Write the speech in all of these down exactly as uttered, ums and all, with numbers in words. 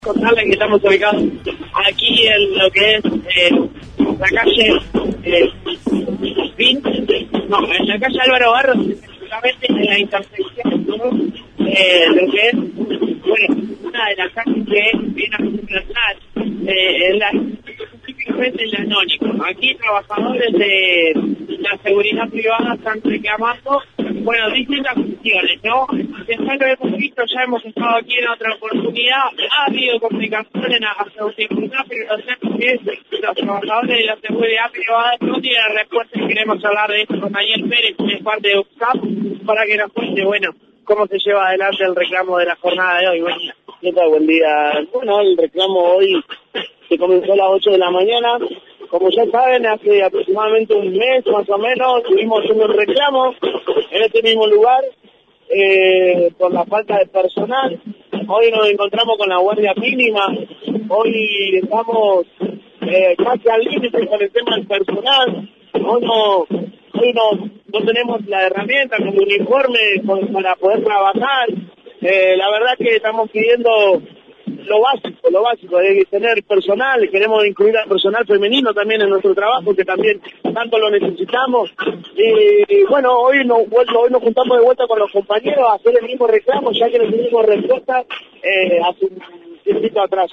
Contarles que estamos ubicados aquí en lo que es eh, la calle eh, Vin, no, en la calle Álvaro Barros, específicamente en la intersección, ¿no? eh, lo que es, bueno, una de las calles que viene a reemplazar eh, en la, específicamente en la Anónimo. Aquí trabajadores de la seguridad privada están reclamando, bueno, distintas cuestiones, ¿no? Ya lo hemos visto, ya hemos estado aquí en otra oportunidad, ha habido comunicaciones hacia dificultad, pero lo cierto es que los trabajadores de la seguridad privada no tienen respuesta y queremos hablar de esto con Daniel Pérez, que es parte de U C A P, para que nos cuente, bueno, cómo se lleva adelante el reclamo de la jornada de hoy. Buen día. ¿Qué tal? Buen día. Bueno, el reclamo hoy se comenzó a las ocho de la mañana. Como ya saben, hace aproximadamente un mes más o menos tuvimos un reclamo en este mismo lugar eh, por la falta de personal. Hoy nos encontramos con la guardia mínima. Hoy estamos eh, casi al límite con el tema del personal. Hoy no, hoy no, no tenemos la herramienta como uniforme con, para poder trabajar. Eh, la verdad que estamos pidiendo lo básico, lo básico, de tener personal, queremos incluir al personal femenino también en nuestro trabajo, que también tanto lo necesitamos. Y bueno, hoy nos, hoy nos juntamos de vuelta con los compañeros a hacer el mismo reclamo, ya que no tuvimos respuesta eh, hace un tiempito atrás.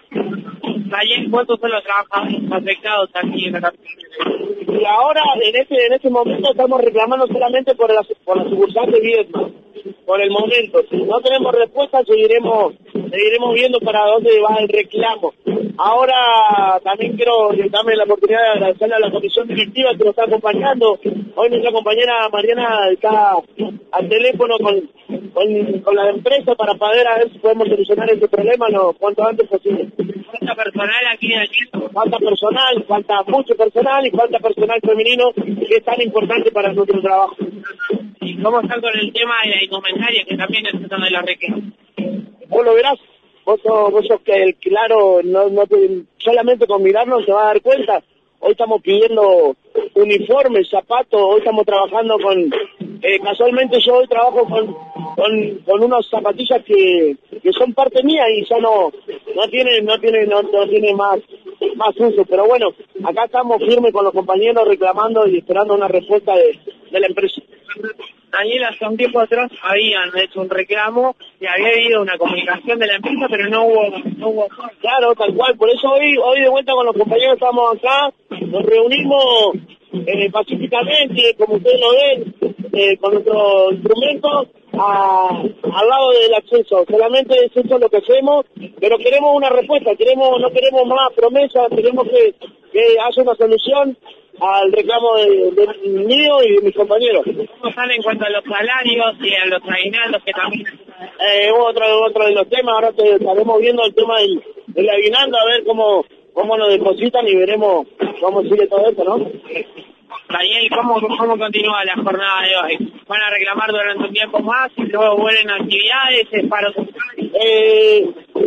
Ayer, ¿cuántos son los trabajadores afectados aquí en la capital? Y ahora, en este en este momento, estamos reclamando solamente por la, por la sucursal de Viedma, por el momento. Si no tenemos respuesta, seguiremos seguiremos viendo para dónde va el reclamo. Ahora, también quiero darme la oportunidad de agradecerle a la comisión directiva que nos está acompañando. Hoy nuestra compañera Mariana está al teléfono con, con, con la empresa para poder a ver si podemos solucionar este problema lo cuanto antes posible. ¿Falta personal aquí en el tiempo? Falta personal, falta mucho personal y falta personal femenino, que es tan importante para nuestro trabajo. ¿Y cómo están con el tema de la indumentaria, que también es uno de los reclamos? Vos lo verás, vos sos, vos sos que el claro, no, no te, solamente con mirarnos se va a dar cuenta. Hoy estamos pidiendo uniformes, zapatos, hoy estamos trabajando con, eh, casualmente yo hoy trabajo con, con, con unas zapatillas que, que son parte mía y ya no, no tiene, no tiene, no, no tiene más, más uso. Pero bueno, acá estamos firmes con los compañeros reclamando y esperando una respuesta de, de la empresa. Daniel, hace un tiempo atrás habían hecho un reclamo y había habido una comunicación de la empresa, pero no hubo, no hubo. Claro, tal cual. Por eso hoy, hoy de vuelta con los compañeros estamos acá, nos reunimos eh, pacíficamente, como ustedes lo ven, eh, con nuestro instrumento a, al lado del acceso. Solamente es eso lo que hacemos, pero queremos una respuesta, queremos no queremos más promesas, queremos que, que haya una solución al reclamo de, de mío y de mis compañeros. ¿Cómo sale en cuanto a los salarios y a los aguinaldos que también? Eh, otro, otro de los temas, ahora te, estaremos viendo el tema del, del aguinaldo, a ver cómo, cómo nos depositan y veremos cómo sigue todo esto, ¿no? Daniel, ¿cómo, ¿cómo continúa la jornada de hoy? ¿Van a reclamar durante un tiempo más y luego vuelven a actividades? ¿Es paro total? Eh,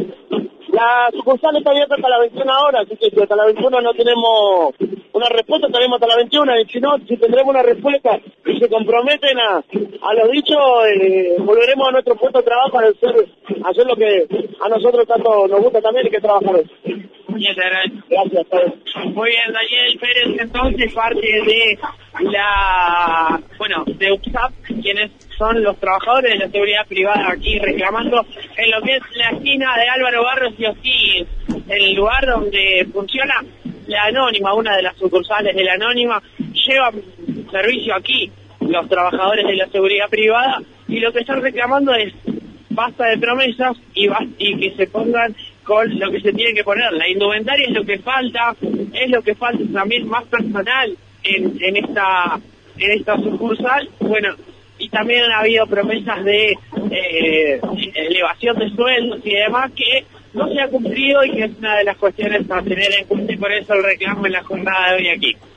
la sucursal está abierta hasta las veintiuna horas, así que si hasta las veintiuna no tenemos una respuesta, estaremos hasta las veintiuna, y si no, si tendremos una respuesta y se comprometen a, a lo dicho, eh, volveremos a nuestro puesto de trabajo a hacer, a hacer lo que a nosotros tanto nos gusta también, y que trabajar hoy. Muchas gracias. Gracias, Pedro. Muy bien, Daniel Pérez, entonces parte de la, bueno, de U C A P, quienes son los trabajadores de la seguridad privada aquí reclamando en lo que es la esquina de Álvaro Barros y O'Higgins, el lugar donde funciona la Anónima, una de las sucursales de la Anónima. Llevan servicio aquí los trabajadores de la seguridad privada y lo que están reclamando es basta de promesas y, y que se pongan con lo que se tiene que poner. La indumentaria es lo que falta, es lo que falta también más personal en, en esta en esta sucursal. Bueno, y también ha habido promesas de eh, elevación de sueldos y demás que no se ha cumplido y que es una de las cuestiones a tener en cuenta, y por eso el reclamo en la jornada de hoy aquí.